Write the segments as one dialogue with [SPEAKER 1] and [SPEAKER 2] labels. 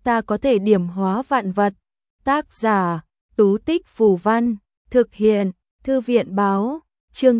[SPEAKER 1] ta có thể điểm hóa vạn vật. Tác giả, Tú Tích Phù Văn, thực hiện, Thư viện báo, chương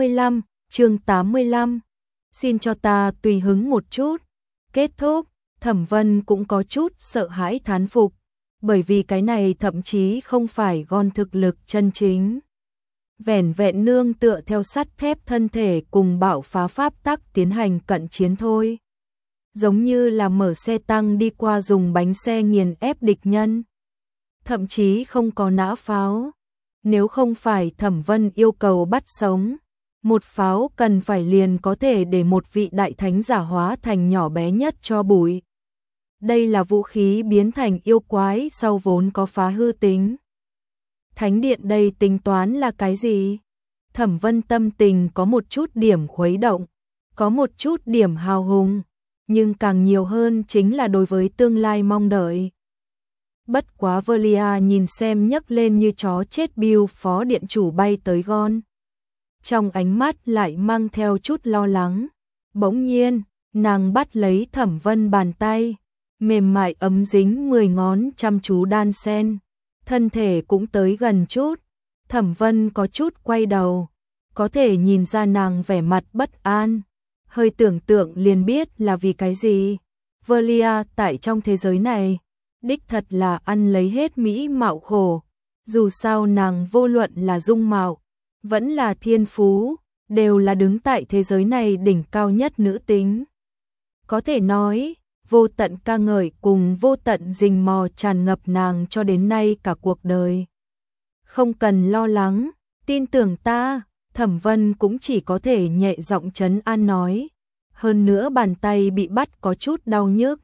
[SPEAKER 1] 85. Xin cho ta tùy hứng một chút. Kết thúc, Thẩm Vân cũng có chút sợ hãi thán phục, bởi vì cái này thậm chí không phải Gon thực lực chân chính. Vẻn vẹn nương tựa theo sắt thép thân thể cùng bạo phá pháp tắc tiến hành cận chiến thôi. Giống như là mở xe tăng đi qua dùng bánh xe nghiền ép địch nhân. Thậm chí không có nã pháo. Nếu không phải Thẩm Vân yêu cầu bắt sống, một pháo cần phải liền có thể để một vị đại thánh giả hóa thành nhỏ bé nhất cho bụi. Đây là vũ khí biến thành yêu quái sau vốn có phá hư tính. Thánh điện đây tính toán là cái gì? Thẩm Vân tâm tình có một chút điểm khuấy động, có một chút điểm hào hùng, nhưng càng nhiều hơn chính là đối với tương lai mong đợi. Bất quá Velia nhìn xem nhấc lên như chó chết Bill phó điện chủ bay tới Gon. Trong ánh mắt lại mang theo chút lo lắng. Bỗng nhiên, nàng bắt lấy Thẩm Vân bàn tay, mềm mại ấm dính 10 ngón chăm chú đan sen. Thân thể cũng tới gần chút. Thẩm Vân có chút quay đầu, có thể nhìn ra nàng vẻ mặt bất an. Hơi tưởng tượng liền biết là vì cái gì. Velia tại trong thế giới này, đích thật là ăn lấy hết mỹ mạo khổ. Dù sao nàng vô luận là dung mạo, vẫn là thiên phú, đều là đứng tại thế giới này đỉnh cao nhất nữ tính. Có thể nói, vô tận ca ngợi cùng vô tận rình mò tràn ngập nàng cho đến nay cả cuộc đời. Không cần lo lắng, tin tưởng ta, Thẩm Vân cũng chỉ có thể nhẹ giọng trấn an nói. Hơn nữa bàn tay bị bắt có chút đau nhức.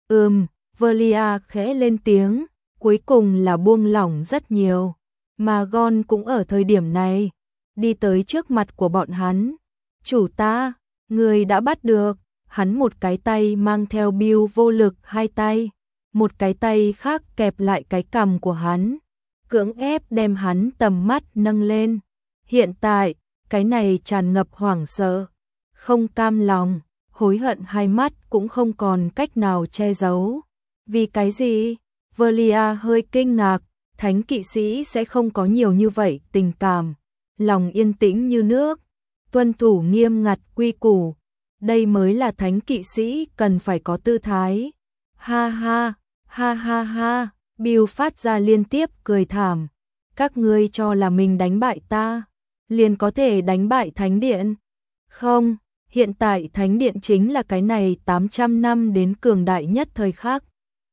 [SPEAKER 1] Velia khẽ lên tiếng, cuối cùng là buông lỏng rất nhiều. Mà Gon cũng ở thời điểm này, đi tới trước mặt của bọn hắn. Chủ ta, người đã bắt được. Hắn một cái tay mang theo Bill vô lực hai tay, một cái tay khác kẹp lại cái cằm của hắn, cưỡng ép đem hắn tầm mắt nâng lên. Hiện tại, cái này tràn ngập hoảng sợ, không cam lòng, hối hận hai mắt cũng không còn cách nào che giấu. Vì cái gì? Velia hơi kinh ngạc, thánh kỵ sĩ sẽ không có nhiều như vậy tình cảm, lòng yên tĩnh như nước, tuân thủ nghiêm ngặt quy củ. Đây mới là thánh kỵ sĩ cần phải có tư thái. Ha ha, ha ha ha, Bill phát ra liên tiếp cười thảm. Các ngươi cho là mình đánh bại ta, liền có thể đánh bại thánh điện. Không, hiện tại thánh điện chính là cái này 800 năm đến cường đại nhất thời khắc.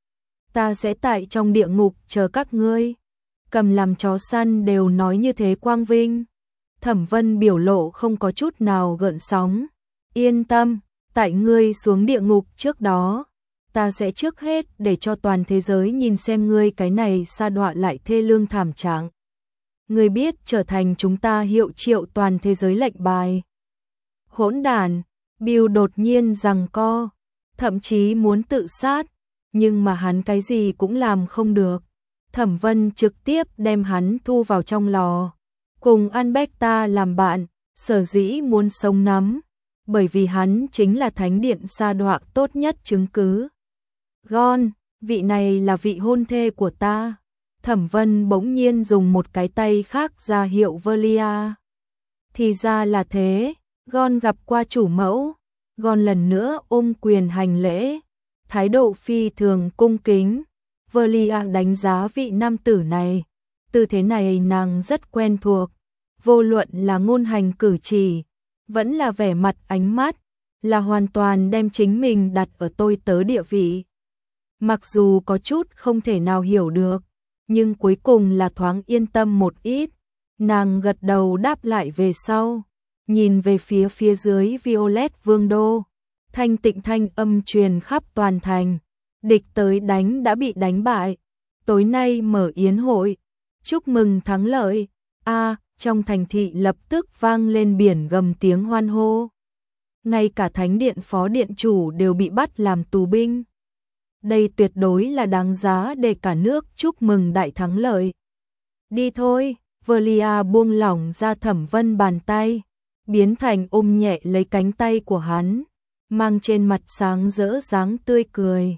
[SPEAKER 1] Ta sẽ tại trong địa ngục chờ các ngươi. Cầm làm chó săn đều nói như thế quang vinh. Thẩm Vân biểu lộ không có chút nào gợn sóng. Yên tâm, tại ngươi xuống địa ngục trước đó, ta sẽ trước hết để cho toàn thế giới nhìn xem ngươi cái này sa đọa lại thê lương thảm trạng. Ngươi biết trở thành chúng ta hiệu triệu toàn thế giới lệnh bài. Hỗn đản, Bill đột nhiên giằng co, thậm chí muốn tự sát, nhưng mà hắn cái gì cũng làm không được. Thẩm Vân trực tiếp đem hắn thu vào trong lò, cùng Alberta làm bạn, sở dĩ muốn sống nắm. Bởi vì hắn chính là thánh điện sa đọa tốt nhất chứng cứ. Gon, vị này là vị hôn thê của ta. Thẩm Vân bỗng nhiên dùng một cái tay khác ra hiệu Velia. Thì ra là thế, Gon gặp qua chủ mẫu. Gon lần nữa ôm quyền hành lễ, thái độ phi thường cung kính. Velia đánh giá vị nam tử này, tư thế này nàng rất quen thuộc, vô luận là ngôn hành cử chỉ, vẫn là vẻ mặt ánh mắt, là hoàn toàn đem chính mình đặt ở tôi tớ địa vị. Mặc dù có chút không thể nào hiểu được, nhưng cuối cùng là thoáng yên tâm một ít. Nàng gật đầu đáp lại về sau, nhìn về phía dưới Violet Vương đô. Thanh tịnh thanh âm truyền khắp toàn thành, địch tới đánh đã bị đánh bại. Tối nay mở yến hội, chúc mừng thắng lợi. Trong thành thị lập tức vang lên biển gầm tiếng hoan hô. Ngay cả thánh điện phó điện chủ đều bị bắt làm tù binh. Đây tuyệt đối là đáng giá để cả nước chúc mừng đại thắng lợi. Đi thôi, Velia buông lỏng ra Thẩm Vân bàn tay, biến thành ôm nhẹ lấy cánh tay của hắn, mang trên mặt sáng rỡ dáng tươi cười.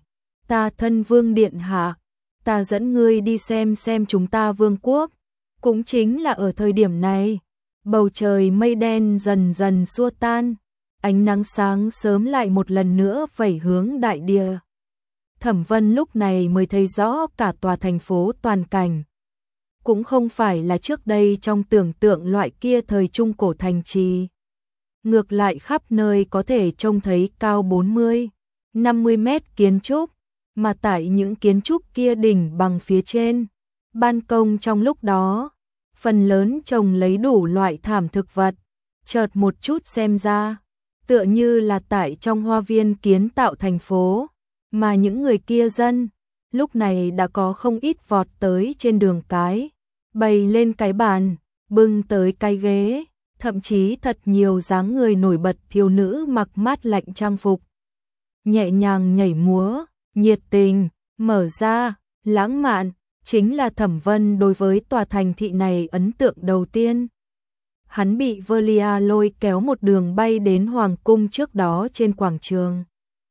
[SPEAKER 1] Ta thân vương điện hạ, ta dẫn ngươi đi xem chúng ta vương quốc. Cũng chính là ở thời điểm này, bầu trời mây đen dần dần xua tan, ánh nắng sáng sớm lại một lần nữa vẩy hướng đại địa. Thẩm Vân lúc này mới thấy rõ cả tòa thành phố toàn cảnh. Cũng không phải là trước đây trong tưởng tượng loại kia thời trung cổ thành trì. Ngược lại khắp nơi có thể trông thấy cao 40, 50 mét kiến trúc, mà tại những kiến trúc kia đỉnh bằng phía trên, ban công trong lúc đó, phần lớn trồng lấy đủ loại thảm thực vật, chợt một chút xem ra, tựa như là tại trong hoa viên kiến tạo thành phố, mà những người kia dân, lúc này đã có không ít vọt tới trên đường cái, bày lên cái bàn, bưng tới cái ghế, thậm chí thật nhiều dáng người nổi bật thiếu nữ mặc mát lạnh trang phục. Nhẹ nhàng nhảy múa, nhiệt tình, mở ra, lãng mạn, chính là Thẩm Vân đối với tòa thành thị này ấn tượng đầu tiên. Hắn bị Velia lôi kéo một đường bay đến Hoàng cung trước đó trên quảng trường.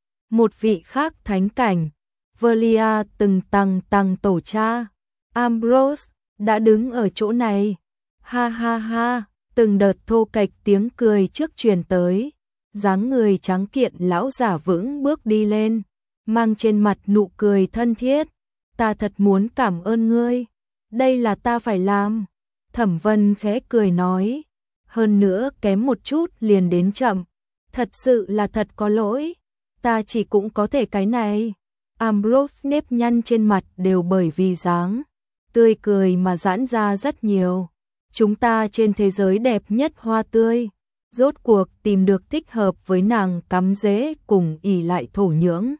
[SPEAKER 1] Một vị khác thánh cảnh, Velia từng tăng tổ cha, Ambrose, đã đứng ở chỗ này. Ha ha ha, từng đợt thô kệch tiếng cười trước truyền tới. Dáng người trắng kiện lão giả vững bước đi lên, mang trên mặt nụ cười thân thiết. Ta thật muốn cảm ơn ngươi, đây là ta phải làm. Thẩm Vân khẽ cười nói, hơn nữa kém một chút liền đến chậm, thật sự là thật có lỗi, ta chỉ cũng có thể cái này. Ambrose nếp nhăn trên mặt đều bởi vì dáng tươi cười mà giãn ra rất nhiều. Chúng ta trên thế giới đẹp nhất hoa tươi, rốt cuộc tìm được thích hợp với nàng cắm rễ cùng ỉ lại thổ nhưỡng.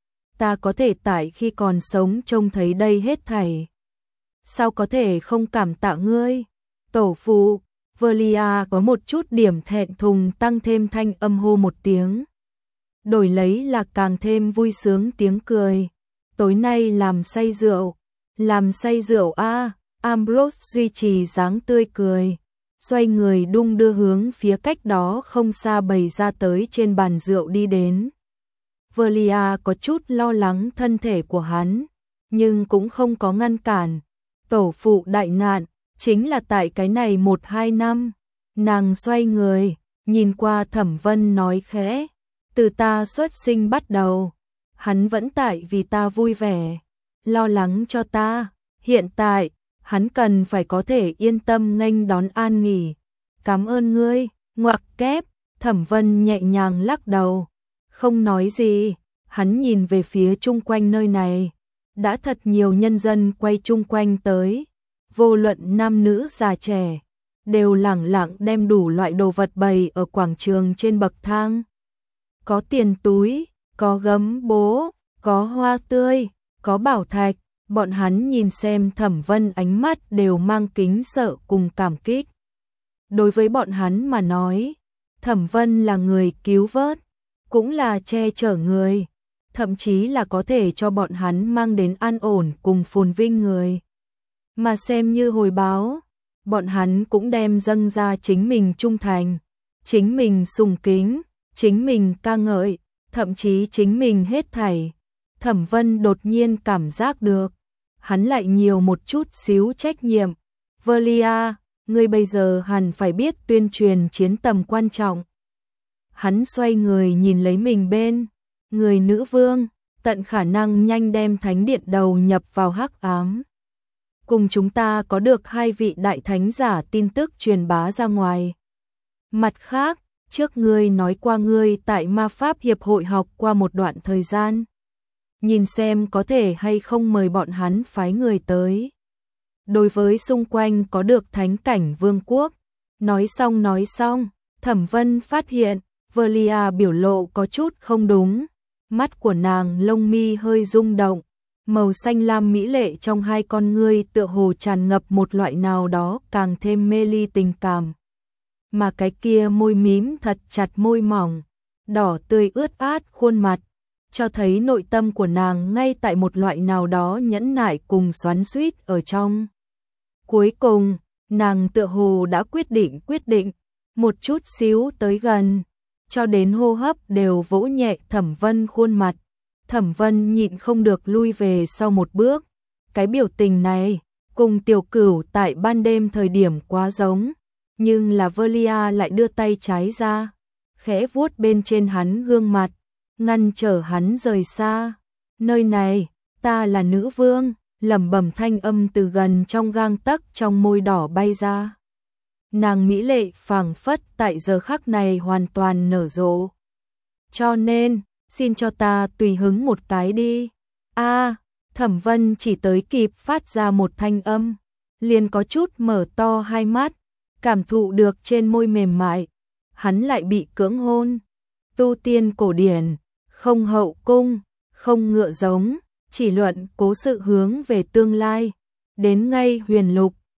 [SPEAKER 1] Ta có thể tại khi còn sống trông thấy đây hết thảy. Sao có thể không cảm tạ ngươi? Tổ phụ, Velia có một chút điểm thẹn thùng tăng thêm thanh âm hô một tiếng. Đổi lấy là càng thêm vui sướng tiếng cười. Tối nay làm say rượu a. Ambrose duy trì dáng tươi cười, xoay người đung đưa hướng phía cách đó không xa bày ra tới trên bàn rượu đi đến. Velia có chút lo lắng thân thể của hắn, nhưng cũng không có ngăn cản. Tổ phụ đại nạn, chính là tại cái này 1-2 năm. Nàng xoay người, nhìn qua Thẩm Vân nói khẽ, từ ta xuất sinh bắt đầu, hắn vẫn tại vì ta vui vẻ, lo lắng cho ta. Hiện tại, hắn cần phải có thể yên tâm nghênh đón an nghỉ. Cảm ơn ngươi, ngoặc kép. Thẩm Vân nhẹ nhàng lắc đầu, không nói gì. Hắn nhìn về phía chung quanh nơi này, đã thật nhiều nhân dân quay chung quanh tới, vô luận nam nữ già trẻ, đều lẳng lặng đem đủ loại đồ vật bày ở quảng trường trên bậc thang. Có tiền túi, có gấm bố, có hoa tươi, có bảo thạch. Bọn hắn nhìn xem Thẩm Vân ánh mắt đều mang kính sợ cùng cảm kích. Đối với bọn hắn mà nói, Thẩm Vân là người cứu vớt, cũng là che chở người, thậm chí là có thể cho bọn hắn mang đến an ổn cùng phồn vinh người. Mà xem như hồi báo, bọn hắn cũng đem dâng ra chính mình trung thành, chính mình sùng kính, chính mình ca ngợi, thậm chí chính mình hết thảy. Thẩm Vân đột nhiên cảm giác được, hắn lại nhiều một chút xíu trách nhiệm. Velia, ngươi bây giờ hẳn phải biết tuyên truyền chiến tầm quan trọng. Hắn xoay người nhìn lấy mình bên người nữ vương, tận khả năng nhanh đem thánh điện đầu nhập vào hắc ám. Cùng chúng ta có được 2 vị đại thánh giả tin tức truyền bá ra ngoài. Mặt khác, trước ngươi nói qua ngươi tại ma pháp hiệp hội học qua một đoạn thời gian. Nhìn xem có thể hay không mời bọn hắn phái người tới. Đối với xung quanh có được thánh cảnh vương quốc. Nói xong, Thẩm Vân phát hiện, Velia biểu lộ có chút không đúng. Mắt của nàng lông mi hơi rung động, màu xanh lam mỹ lệ trong hai con ngươi tựa hồ tràn ngập một loại nào đó càng thêm mê ly tình cảm. Mà cái kia môi mím thật chặt môi mỏng, đỏ tươi ướt át khuôn mặt, cho thấy nội tâm của nàng ngay tại một loại nào đó nhẫn nại cùng xoắn xuýt ở trong. Cuối cùng, nàng tựa hồ đã quyết định, một chút xíu tới gần, cho đến hô hấp đều vỗ nhẹ Thẩm Vân khuôn mặt. Thẩm Vân nhịn không được lui về sau một bước. Cái biểu tình này, cùng Tiểu Cửu tại ban đêm thời điểm quá giống, nhưng là Velia lại đưa tay trái ra, khẽ vuốt bên trên hắn gương mặt, ngăn trở hắn rời xa. Nơi này, ta là nữ vương, lẩm bẩm thanh âm từ gần trong gang tấc trong môi đỏ bay ra. Nàng mỹ lệ phảng phất tại giờ khắc này hoàn toàn nở rộ. Cho nên, xin cho ta tùy hứng một cái đi. A, Thẩm Vân chỉ tới kịp phát ra một thanh âm, liền có chút mở to hai mắt, cảm thụ được trên môi mềm mại, hắn lại bị cưỡng hôn. Tu tiên cổ điển, không hậu cung, không ngựa giống, chỉ luận cố sự hướng về tương lai, đến ngay huyền lục,